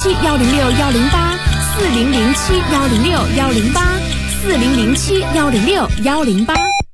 4007106108，4007106108，4007106108。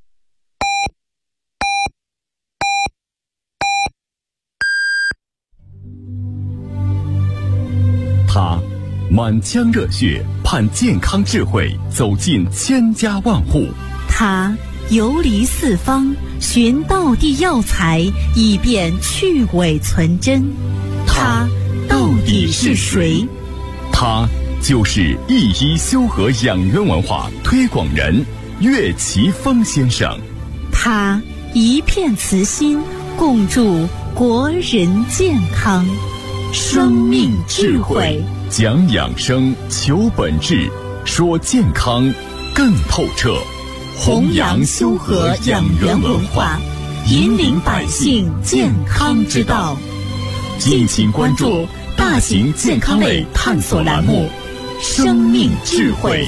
他满腔热血盼健康智慧走进千家万户， 他游离四方寻道地药材以便去伪存真，他到底是谁？ 他就是一一修和养元文化推广人岳奇峰先生。 他一片慈心共筑国人健康，生命智慧， 讲养生求本质，说健康更透彻， 弘扬修和养元文化，引领百姓健康之道。 敬请关注大型健康类探索栏目《生命智慧》。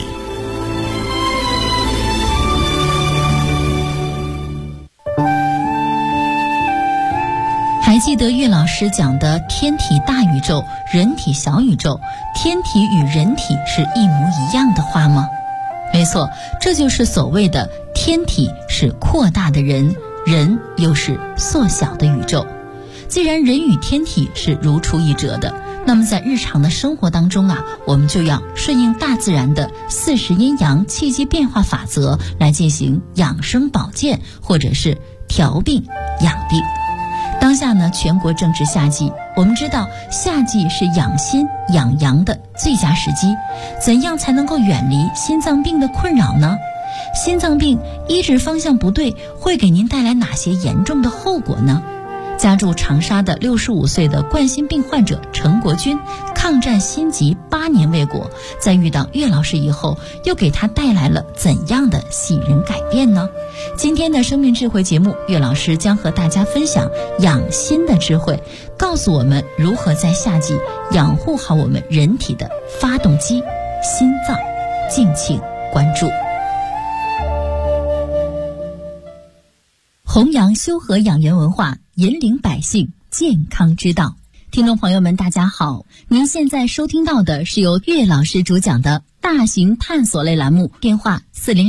还记得岳老师讲的天体大宇宙，人体小宇宙，天体与人体是一模一样的话吗？没错，这就是所谓的天体是扩大的人，人又是缩小的宇宙。既然人与天体是如出一辙的，那么在日常的生活当中我们就要顺应大自然的40阴阳气机变化法则来进行养生保健，或者是调病养病。当下呢，全国正值夏季，我们知道夏季是养心养阳的最佳时机。怎样才能够远离心脏病的困扰呢？心脏病医治方向不对，会给您带来哪些严重的后果呢？家住长沙的65岁的冠心病患者陈国军，抗战心疾8年未果，在遇到岳老师以后，又给他带来了怎样的喜人改变呢？今天的生命智慧节目，岳老师将和大家分享养心的智慧，告诉我们如何在夏季养护好我们人体的发动机心脏。敬请关注。弘扬修和养元文化，引领百姓健康之道。听众朋友们大家好，您现在收听到的是由岳老师主讲的大型探索类栏目，电话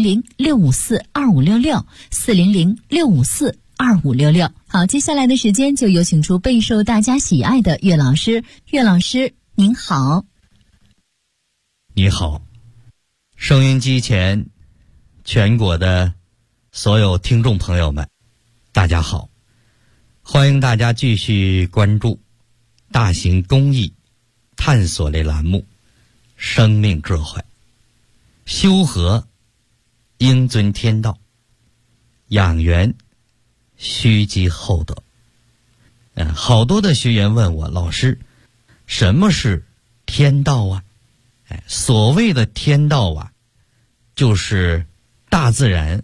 400-654-2566，400-654-2566。好，接下来的时间就有请出备受大家喜爱的岳老师。岳老师您好。 你好，收音机前全国的所有听众朋友们大家好，欢迎大家继续关注大型公益探索类栏目《生命智慧》。修和应遵天道，养元须积厚德。好多的学员问我，老师，什么是天道啊？所谓的天道就是大自然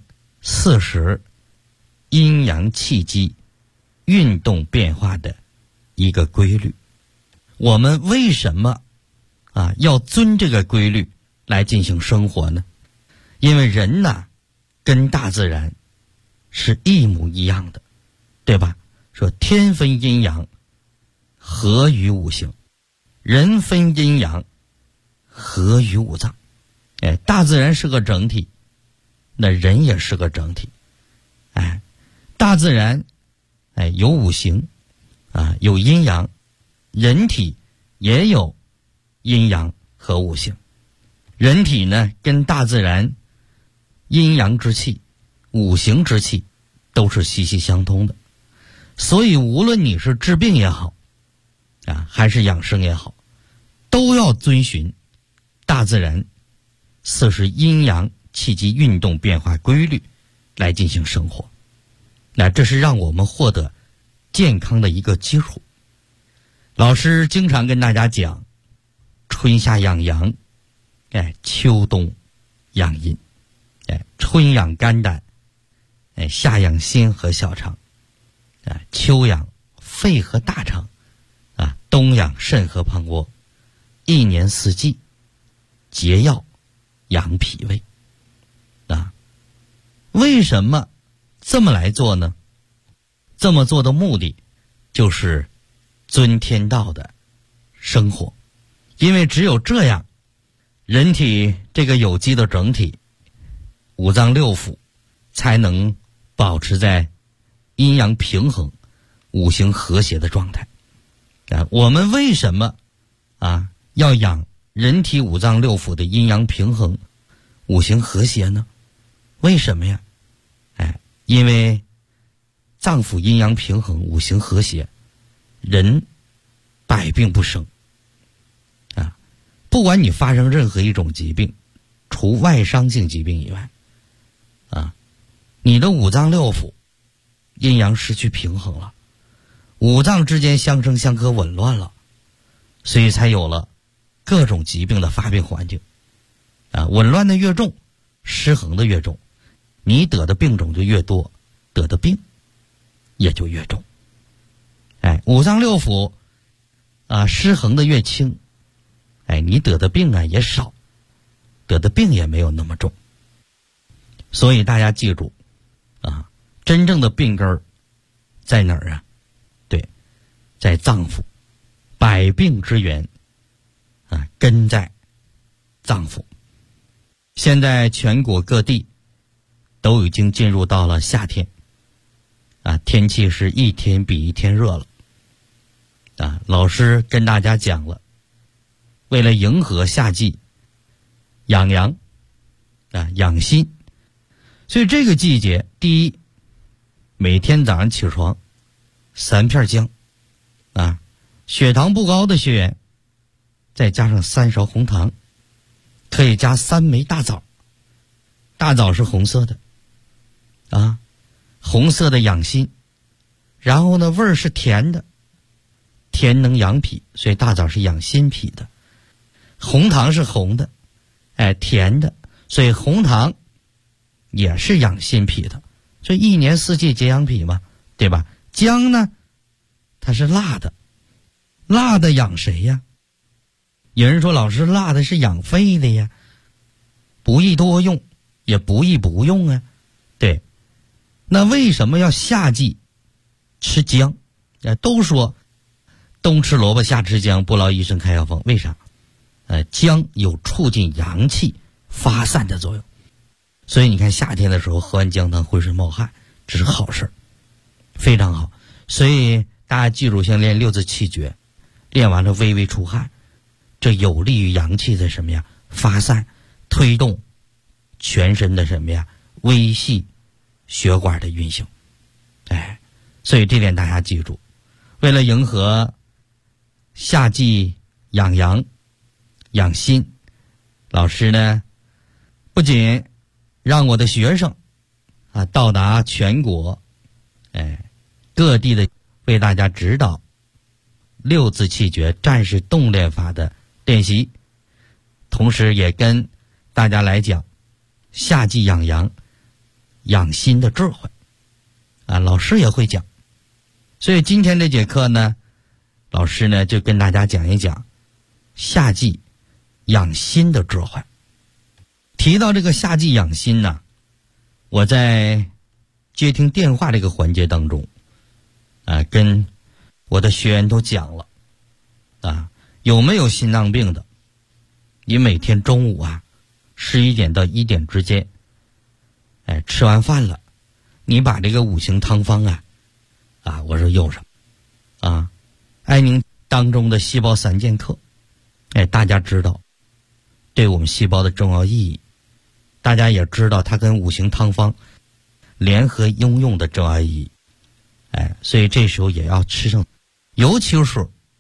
40阴阳气机运动变化的一个规律。我们为什么要遵这个规律来进行生活呢？因为人跟大自然是一模一样的，对吧？说天分阴阳，合于五行；人分阴阳，合于五脏。大自然是个整体，那人也是个整体。大自然有五行有阴阳，人体也有阴阳和五行。人体呢，跟大自然阴阳之气、五行之气都是息息相通的。所以无论你是治病也好还是养生也好，都要遵循大自然40阴阳气机运动变化规律来进行生活。那这是让我们获得健康的一个基础。老师经常跟大家讲，春夏养阳，秋冬养阴。春养肝胆，夏养心和小肠，秋养肺和大肠，冬养肾和膀胱。一年四季节药养脾胃。为什么这么来做呢？这么做的目的就是遵天道的生活， 因为只有这样，人体这个有机的整体，五脏六腑才能保持在阴阳平衡、五行和谐的状态。我们为什么要养人体五脏六腑的阴阳平衡、五行和谐呢？为什么呀？因为脏腑阴阳平衡、五行和谐，人百病不生。不管你发生任何一种疾病，除外伤性疾病以外，你的五脏六腑阴阳失去平衡了，五脏之间相生相克紊乱了，所以才有了各种疾病的发病环境。紊乱的越重，失衡的越重，你得的病种就越多，得的病也就越重。五脏六腑失衡的越轻，你得的病也少，得的病也没有那么重。所以大家记住真正的病根儿在哪儿啊？对，在脏腑。百病之源根在脏腑。现在全国各地都已经进入到了夏天天气是一天比一天热了老师跟大家讲了，为了迎合夏季，养阳养心，所以这个季节，第一，每天早上起床3片姜血糖不高的学员再加上3勺红糖，可以加3枚大枣。大枣是红色的红色的养心，然后呢味儿是甜的，甜能养脾，所以大枣是养心脾的。红糖是红的甜的，所以红糖也是养心脾的，所以一年四季皆养脾嘛，对吧？姜呢它是辣的，辣的养谁呀？有人说老师，辣的是养肺的呀，不宜多用，也不宜不用啊。对，那为什么要夏季吃姜？都说冬吃萝卜夏吃姜，不劳医生开药方，为啥？姜有促进阳气发散的作用，所以你看夏天的时候喝完姜汤浑身冒汗，这是好事，非常好。所以大家记住，像练6字气诀，练完了微微出汗，这有利于阳气的什么呀？发散，推动全身的什么呀？微细血管的运行。所以这点大家记住，为了迎合夏季养阳养心，老师呢不仅让我的学生到达全国各地的为大家指导6字气诀战士动练法的练习，同时也跟大家来讲夏季养阳养心的智慧老师也会讲。所以今天这节课呢，老师呢就跟大家讲一讲夏季养心的智慧。提到这个夏季养心呢，我在接听电话这个环节当中跟我的学员都讲了有没有心脏病的，你每天中午11点到1点之间吃完饭了，你把这个五行汤方我说用上艾宁当中的细胞3剑客大家知道对我们细胞的重要意义，大家也知道它跟五行汤方联合应用的重要意义所以这时候也要吃上，尤其是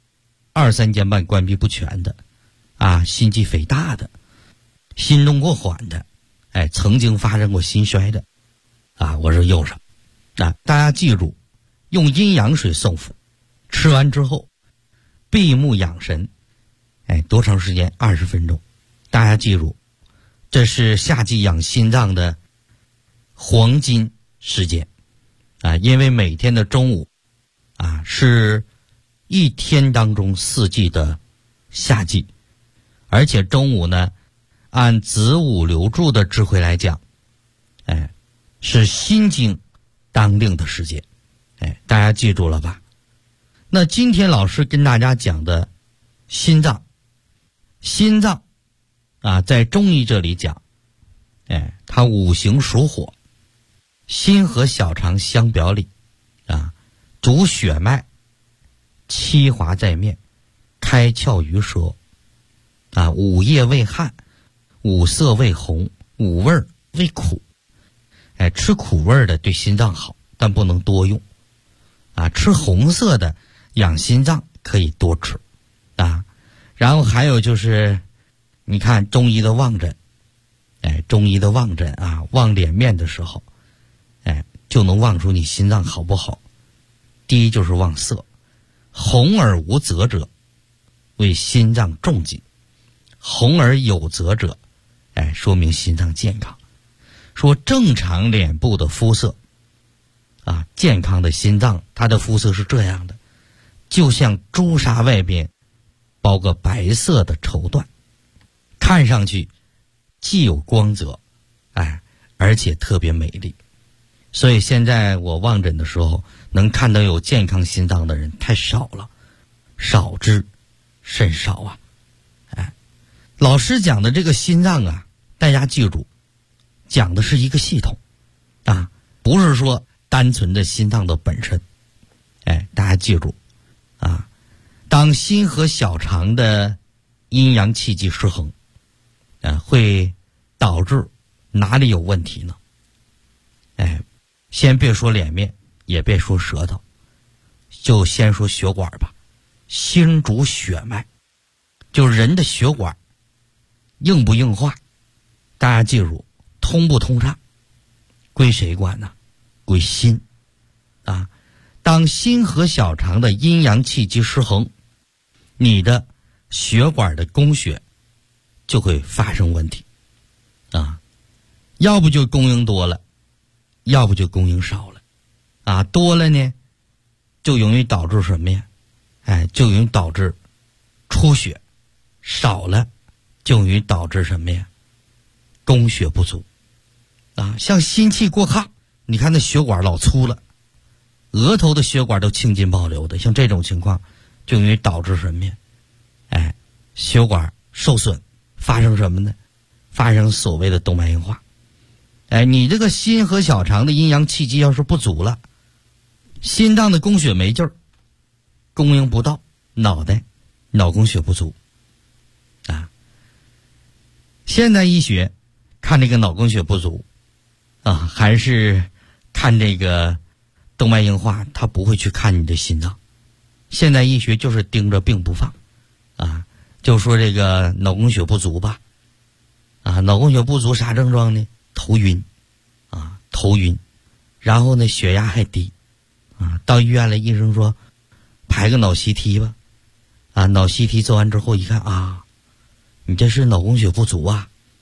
2、3间半关闭不全的心肌肥大的，心动过缓的曾经发生过心衰的我说用上大家记住，用阴阳水送服，吃完之后闭目养神多长时间？20分钟。大家记住，这是夏季养心脏的黄金时间因为每天的中午是一天当中4季的夏季，而且中午呢按子午流注的智慧来讲是心经当令的时间大家记住了吧？那今天老师跟大家讲的心脏心脏在中医这里讲，它五行属火，心和小肠相表里主血脉，七华在面，开窍于舌五液为汗，五色为红，五味为苦。吃苦味的对心脏好，但不能多用吃红色的养心脏可以多吃然后还有就是你看中医的望诊，中医的望诊望脸面的时候就能望出你心脏好不好。第一就是望色，红而无泽者为心脏重疾，红而有泽者说明心脏健康。说正常脸部的肤色健康的心脏它的肤色是这样的，就像朱砂外边包个白色的绸缎，看上去既有光泽而且特别美丽。所以现在我望诊的时候能看到有健康心脏的人太少了，少之甚少老师讲的这个心脏大家记住，讲的是一个系统不是说单纯的心脏的本身。大家记住当心和小肠的阴阳气机失衡会导致哪里有问题呢？先别说脸面，也别说舌头，就先说血管吧。心主血脉，就是人的血管硬不硬化，大家记住，通不通畅归谁管呢？归心当心和小肠的阴阳气机失衡，你的血管的供血就会发生问题要不就供应多了，要不就供应少了多了呢就容易导致什么呀？就容易导致出血，少了就容易导致什么呀？供血不足像心气过亢，你看那血管老粗了，额头的血管都青筋暴流的，像这种情况就容易导致什么呀？血管受损，发生什么呢？发生所谓的动脉硬化。你这个心和小肠的阴阳气机要是不足了，心脏的供血没劲儿，供应不到脑供血不足现代医学看这个脑供血不足还是看这个动脉硬化，他不会去看你的心脏。现代医学就是盯着病不放就说这个脑供血不足吧脑供血不足啥症状呢？头晕头晕，然后呢血压还低到医院了，医生说排个脑 CT 吧脑 CT 做完之后一看你这是脑供血不足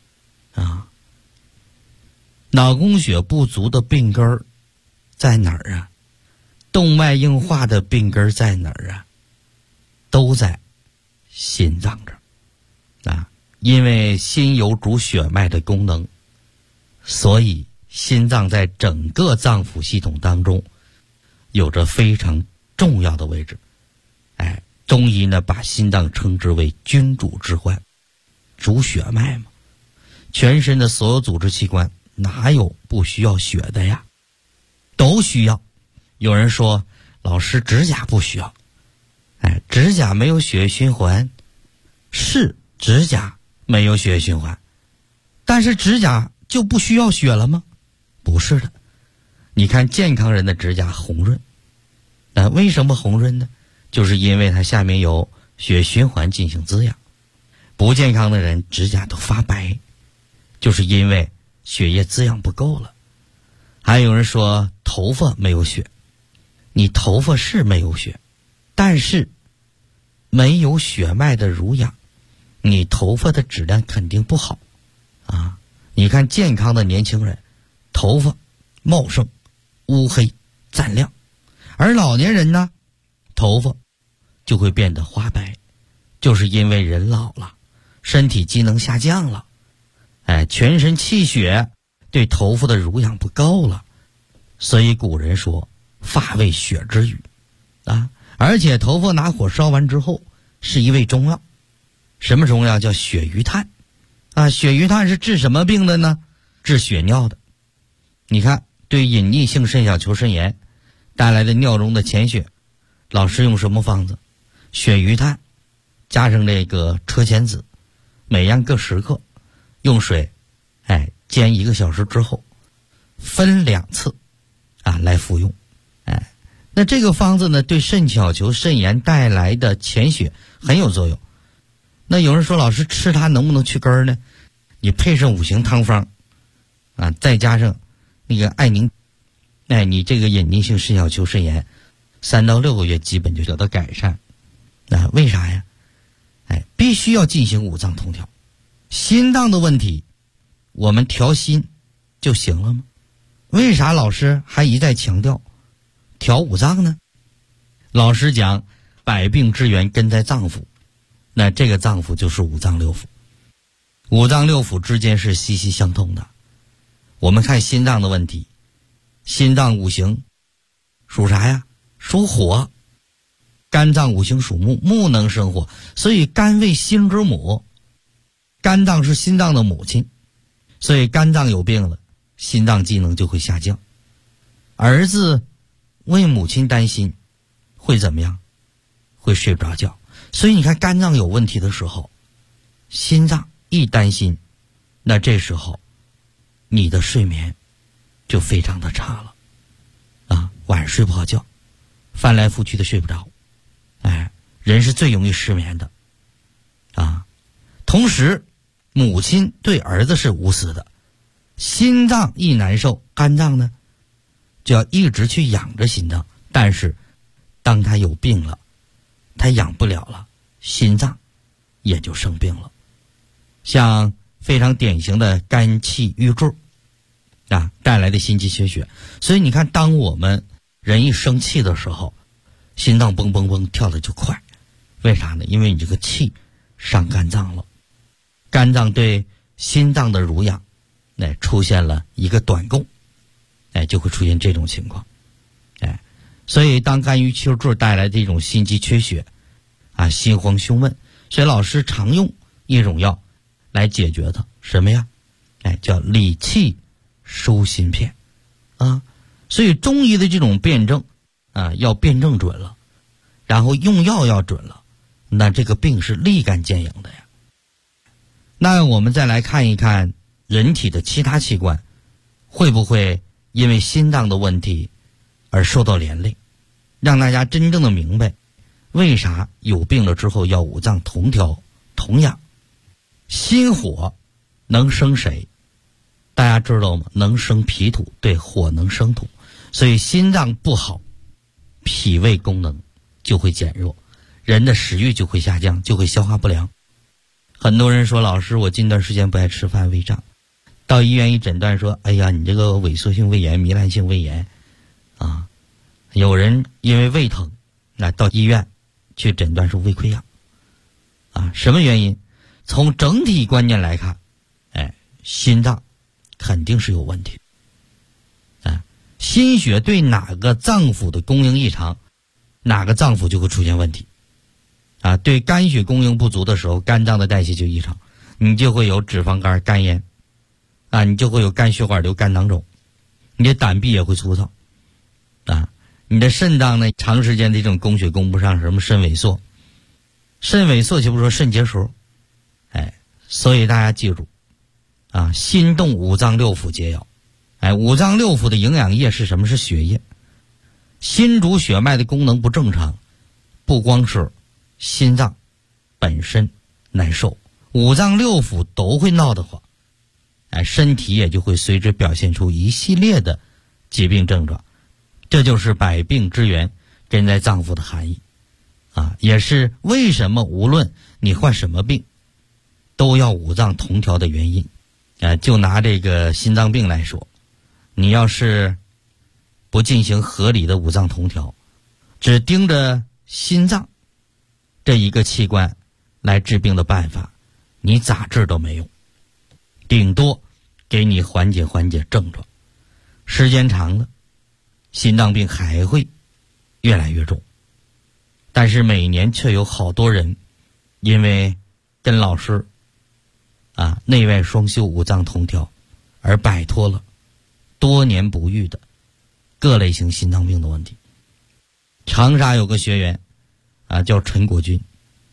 脑供血不足的病根儿在哪儿动脉硬化的病根儿在哪儿都在心脏这儿因为心有主血脉的功能，所以心脏在整个脏腑系统当中有着非常重要的位置。中医呢把心脏称之为君主之官，主血脉嘛。全身的所有组织器官哪有不需要血的呀？都需要。有人说老师指甲不需要，指甲没有血液循环，是指甲没有血液循环，但是指甲就不需要血了吗？不是的。你看健康人的指甲红润，为什么红润呢？就是因为它下面有血液循环进行滋养。不健康的人指甲都发白，就是因为血液滋养不够了。还有人说头发没有血，你头发是没有血，但是没有血脉的濡养，你头发的质量肯定不好你看健康的年轻人头发茂盛乌黑湛亮，而老年人呢头发就会变得花白，就是因为人老了，身体机能下降了，全身气血对头发的濡养不够了。所以古人说发为血之余而且头发拿火烧完之后是一味中药， 什么中药叫血鱼炭血鱼炭是治什么病的呢？治血尿的。你看，对隐匿性肾小球肾炎带来的尿中的潜血，老师用什么方子？血鱼炭加上这个车前子，每样各10克，用水煎1个小时之后，分2次来服用。那这个方子呢，对肾小球肾炎带来的潜血很有作用。那有人说，老师吃它能不能去根儿呢？你配上5行汤方再加上那个艾宁，你这个隐匿性肾小球肾炎3到6个月基本就得到改善。为啥呀？必须要进行五脏同调。心脏的问题我们调心就行了吗？为啥老师还一再强调调五脏呢？老师讲百病之源根在脏腑，那这个脏腑就是五脏六腑。五脏六腑之间是息息相通的。我们看心脏的问题，心脏五行属啥呀？属火。肝脏五行属木，木能生火，所以肝为心之母，肝脏是心脏的母亲，所以肝脏有病了，心脏机能就会下降。儿子为母亲担心会怎么样？会睡不着觉。所以你看，肝脏有问题的时候，心脏一担心，那这时候你的睡眠就非常的差了晚上睡不好觉，翻来覆去的睡不着。人是最容易失眠的同时母亲对儿子是无私的，心脏一难受，肝脏呢就要一直去养着心脏，但是当他有病了，他养不了了，心脏也就生病了。像非常典型的肝气郁滞带来的心肌缺血。所以你看，当我们人一生气的时候，心脏蹦蹦蹦跳的就快。为啥呢？因为你这个气上肝脏了，肝脏对心脏的濡养出现了一个短供，就会出现这种情况。所以当肝郁气滞带来这种心肌缺血心慌胸闷，所以老师常用一种药来解决它，什么呀？叫理气舒心片所以中医的这种辩证要辩证准了，然后用药要准了，那这个病是立竿见影的呀。那我们再来看一看人体的其他器官会不会因为心脏的问题而受到连累，让大家真正的明白为啥有病了之后要五脏同调同养。心火能生谁？大家知道吗？能生脾土，对，火能生土，所以心脏不好，脾胃功能就会减弱，人的食欲就会下降，就会消化不良。很多人说，老师我近段时间不爱吃饭，胃胀，到医院一诊断说，哎呀，你这个萎缩性胃炎、糜烂性胃炎有人因为胃疼到医院去诊断是胃溃疡什么原因？从整体观念来看心脏肯定是有问题心血对哪个脏腑的供应异常，哪个脏腑就会出现问题对肝血供应不足的时候，肝脏的代谢就异常，你就会有脂肪肝、肝炎你就会有肝血管瘤、肝囊肿，你的胆壁也会粗糙你的肾脏呢，长时间的这种供血供不上，什么肾萎缩，肾萎缩就不说肾结石所以大家记住心动五脏六腑皆要五脏六腑的营养液是什么？是血液。心主血脉的功能不正常，不光是心脏本身难受，五脏六腑都会闹得慌身体也就会随之表现出一系列的疾病症状。这就是百病之源根在脏腑的含义也是为什么无论你患什么病都要五脏同调的原因就拿这个心脏病来说，你要是不进行合理的五脏同调，只盯着心脏这一个器官来治病的办法，你咋治都没用，顶多给你缓解症状，时间长了心脏病还会越来越重。但是每年却有好多人因为跟老师内外双修五脏同调，而摆脱了多年不愈的各类型心脏病的问题。长沙有个学员叫陈国军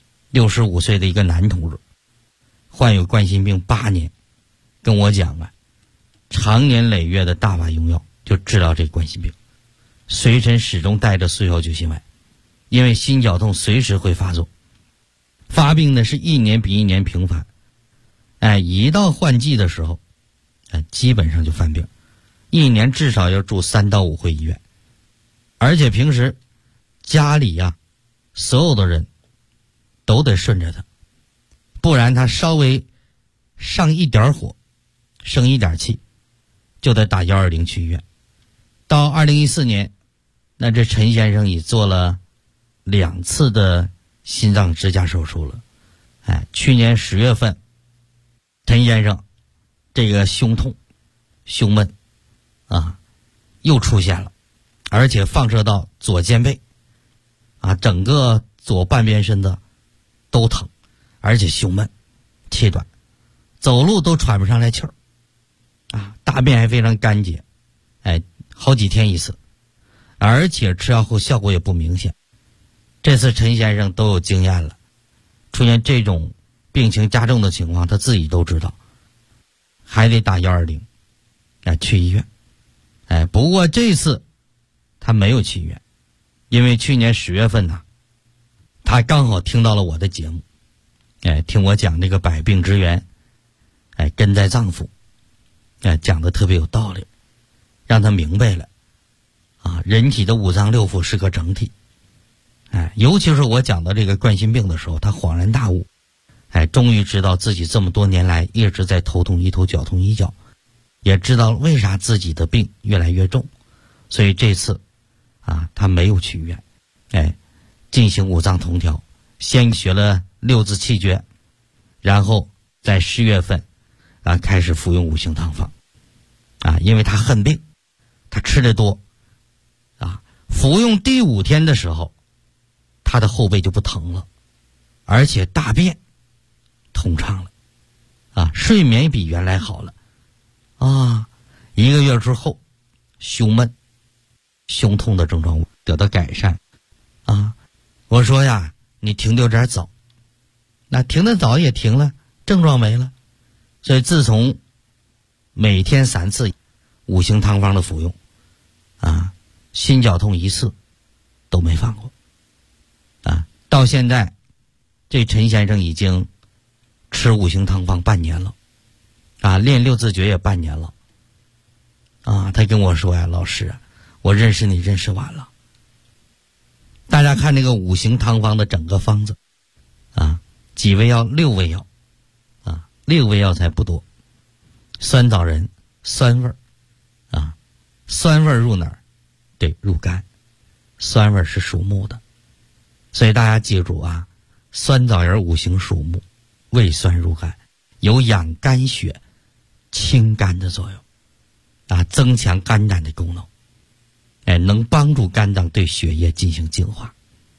，65岁的一个男同志，患有冠心病8年，跟我讲常年累月的大把用药就治疗这冠心病，随身始终带着速效救心丸，因为心绞痛随时会发作，发病呢是一年比一年频繁，一到换季的时候基本上就犯病，一年至少要住3到5回医院，而且平时家里所有的人都得顺着他，不然他稍微上一点火，生一点气，就得打120去医院。到2014年，那这陈先生已做了2次的心脏支架手术了。去年10月份，陈先生这个胸痛、胸闷又出现了，而且放射到左肩背整个左半边身子都疼，而且胸闷、气短，走路都喘不上来气儿大便还非常干结，好几天一次，而且吃药后效果也不明显。这次陈先生都有经验了，出现这种病情加重的情况，他自己都知道，还得打120去医院。不过这次他没有去医院，因为去年10月份他刚好听到了我的节目，听我讲这个百病之源，根在脏腑，讲的特别有道理，让他明白了人体的五脏六腑是个整体。尤其是我讲到这个冠心病的时候，他恍然大悟，终于知道自己这么多年来一直在头痛医头，脚痛医脚，也知道为啥自己的病越来越重。所以这次他没有去医院，进行五脏同调，先学了6字气诀，然后在10月份开始服用五行汤方因为他恨病，他吃得多服用第5天的时候，他的后背就不疼了，而且大便通畅了睡眠比原来好了1个月之后，胸闷、胸痛的症状得到改善我说你停得有点早，那停得早也停了，症状没了。所以自从每天3次五行汤方的服用心绞痛1次都没放过到现在这陈先生已经吃五行汤方半年了练6字诀也半年了他跟我说老师我认识你认识晚了。大家看那个五行汤方的整个方子几味药？6味药6味药才不多。酸枣仁酸味酸味入哪儿？对，入肝，酸味是属木的，所以大家记住酸枣仁五行属木，味酸入肝，有养肝血、清肝的作用增强肝胆的功能，能帮助肝脏对血液进行净化，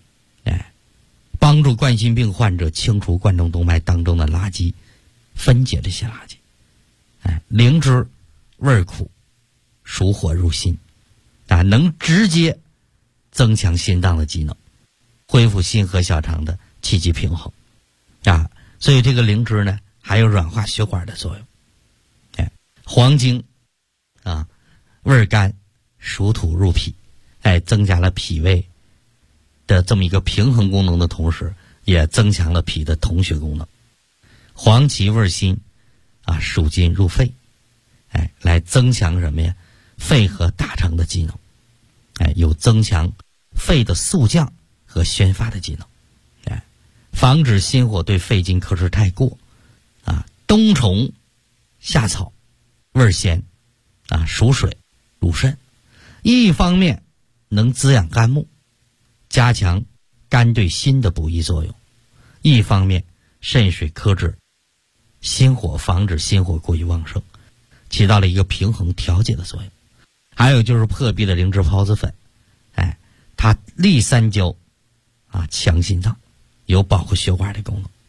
帮助冠心病患者清除冠状动脉当中的垃圾，分解这些垃圾。灵芝味苦，属火入心能直接增强心脏的机能，恢复心和小肠的气机平衡所以这个灵芝呢还有软化血管的作用。黄精味甘，属土入脾，增加了脾胃的这么一个平衡功能的同时，也增强了脾的统血功能。黄芪味辛属金入肺，来增强什么呀？肺和大肠的机能，有增强肺的肃降和宣发的机能，防止心火对肺经克制太过。冬虫夏草味鲜属水入肾，一方面能滋养肝木，加强肝对心的补益作用，一方面肾水克制心火，防止心火过于旺盛，起到了一个平衡调节的作用。还有就是破壁的灵芝孢子粉，它利三焦强心脏，有保护血管的功能。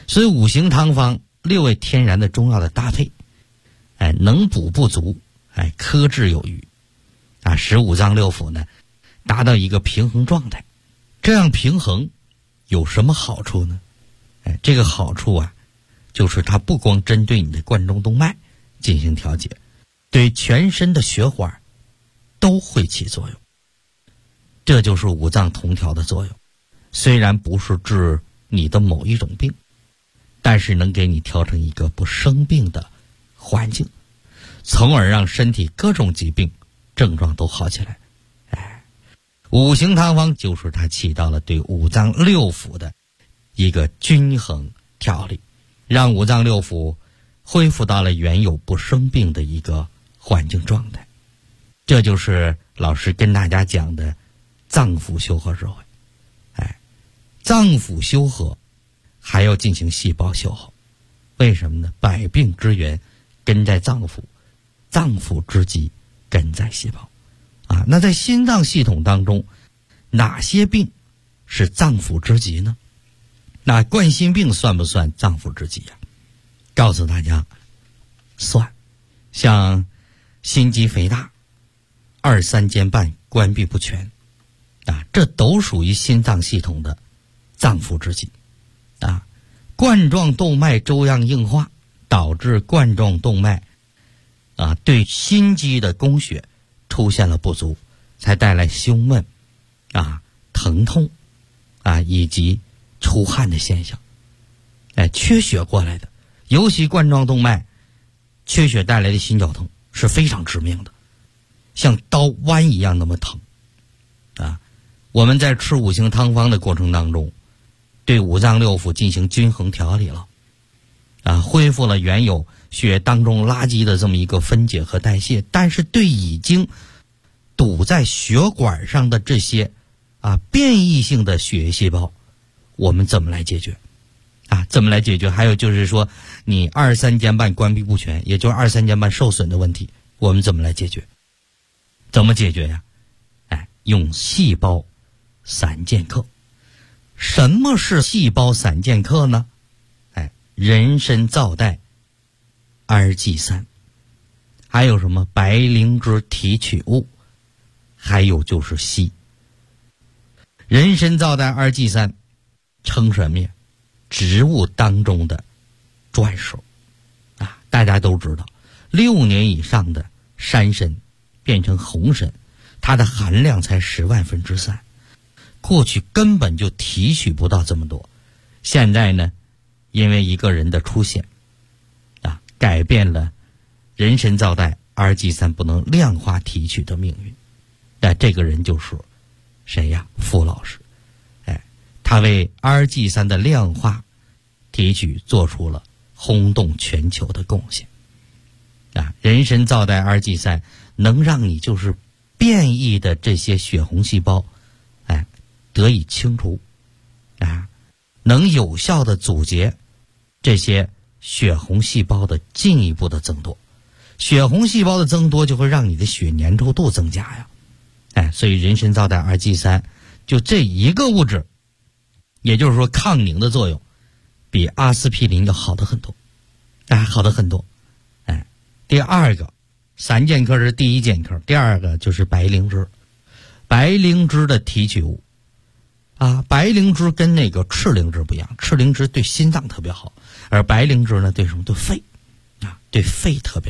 所以五行汤方6味天然的中药的搭配，能补不足，克制有余，使五脏六腑呢达到一个平衡状态。这样平衡有什么好处呢？这个好处啊，就是它不光针对你的冠状动脉进行调节，对全身的血管都会起作用。这就是五脏同调的作用。虽然不是治你的某一种病，但是能给你调成一个不生病的环境，从而让身体各种疾病症状都好起来。五行汤方就是它起到了对五脏六腑的一个均衡调理，让五脏六腑恢复到了原有不生病的一个环境状态。这就是老师跟大家讲的脏腑修合智慧。脏腑修合还要进行细胞修合，为什么呢？百病之源根在脏腑，脏腑之基根在细胞。那在心脏系统当中，哪些病是脏腑之基呢？那冠心病算不算脏腑之基呀？告诉大家，算。像心肌肥大、二三间瓣关闭不全，这都属于心脏系统的脏腑之基。冠状动脉粥样硬化，导致冠状动脉对心肌的供血出现了不足，才带来胸闷疼痛以及出汗的现象。缺血过来的，尤其冠状动脉缺血带来的心绞痛是非常致命的，像刀剜一样那么疼。我们在吃五行汤方的过程当中，对五脏六腑进行均衡调理了，恢复了原有血当中垃圾的这么一个分解和代谢，但是对已经堵在血管上的这些变异性的血液细胞，我们怎么来解决？怎么来解决？还有就是说，你二三间瓣关闭不全，也就是二三间瓣受损的问题，我们怎么来解决？怎么解决呀？用细胞散健克。什么是细胞散健克呢？人参皂苷二剂3，还有什么白灵芝提取物，还有就是硒。人参皂苷二剂3称什么呀？植物当中的专属。大家都知道，6年以上的山参变成红参，它的含量才10万分之3，过去根本就提取不到这么多。现在呢，因为一个人的出现改变了人参皂苷二剂3不能量化提取的命运。这个人就是谁呀？傅老师。他为二剂3的量化提取做出了轰动全球的贡献。人参皂苷二剂3能让你就是变异的这些血红细胞得以清除，能有效的阻截这些血红细胞的进一步的增多。血红细胞的增多就会让你的血粘稠度增加呀。所以人参皂苷二剂3就这一个物质，也就是说抗凝的作用比阿司匹林要好得很多，好得很多。第二个散健克是第一健克，第二个就是白灵芝。白灵芝的提取物白灵芝跟那个赤灵芝不一样，赤灵芝对心脏特别好，而白灵芝呢对什么？对肺对肺特别